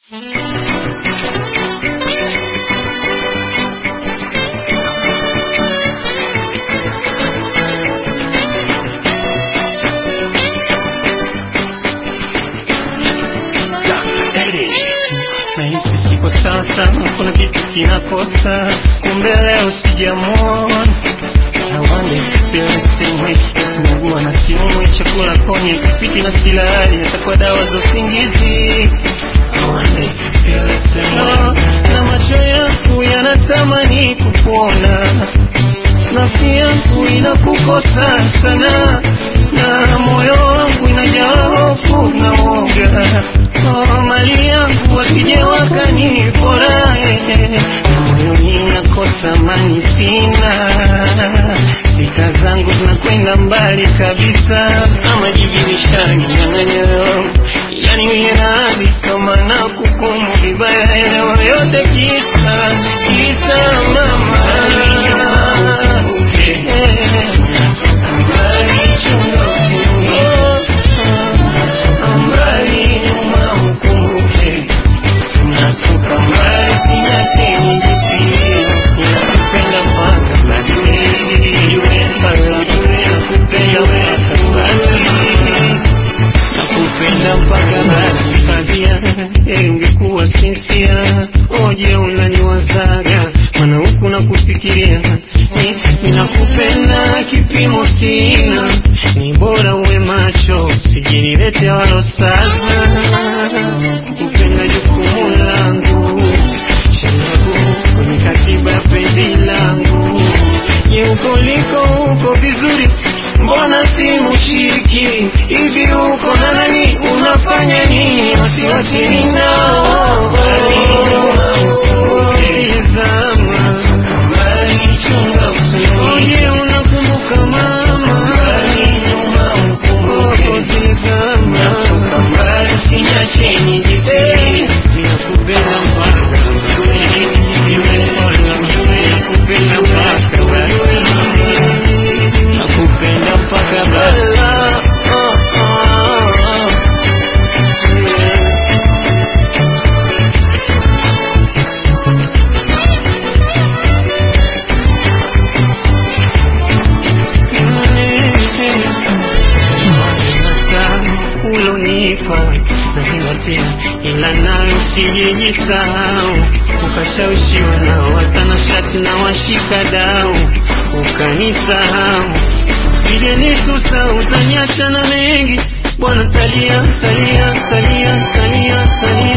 Nahisi siko sasa, kuna kitu kinakosa, kumbe leo sijamuona. I want to experience the same way. Sinagua na siumwi, chakula konye kipiti na silali, atakuwa dawa za usingizi. I want to feel the same way. Na macho yangu yanatamani kukuona, nafsi yangu inakukosa sana, na moyo wangu inajaa hofu na woga. Mali yangu wasije wakanipora, na moyoni nakosa amani sina. Fika zangu zinakwenda mbali kabisa, ama jivinishani nyang'anyiro, ila niwe radhi kama nakukumu vibaya, elewa yote kisa mama. Ungekuwa sinsia, oje unaniwazaga, mana huku nakufikiria. Ninakupenda kipimo sina, ni bora uwe macho, sijinilete walo sasa. Kukupenda jukumu langu, shanagu kwenye katiba ya penzi langu. Je, uko liko uko vizuri, mbona simu shiki? Hivi uko na nani, unafanya nini? Wasiwasi ninao, oje unakumbuka mama, sinyache nijipende, ninakupenda mpaka nakupenda mpaka basi. Ulonipa nazingatia, ila nayo usijisahau. Ukashawishiwa na watanashati na washika dau, ukanisahau. Sije nisusa, utaniacha na mengi, bwana talia, talia, talia, talia, talia.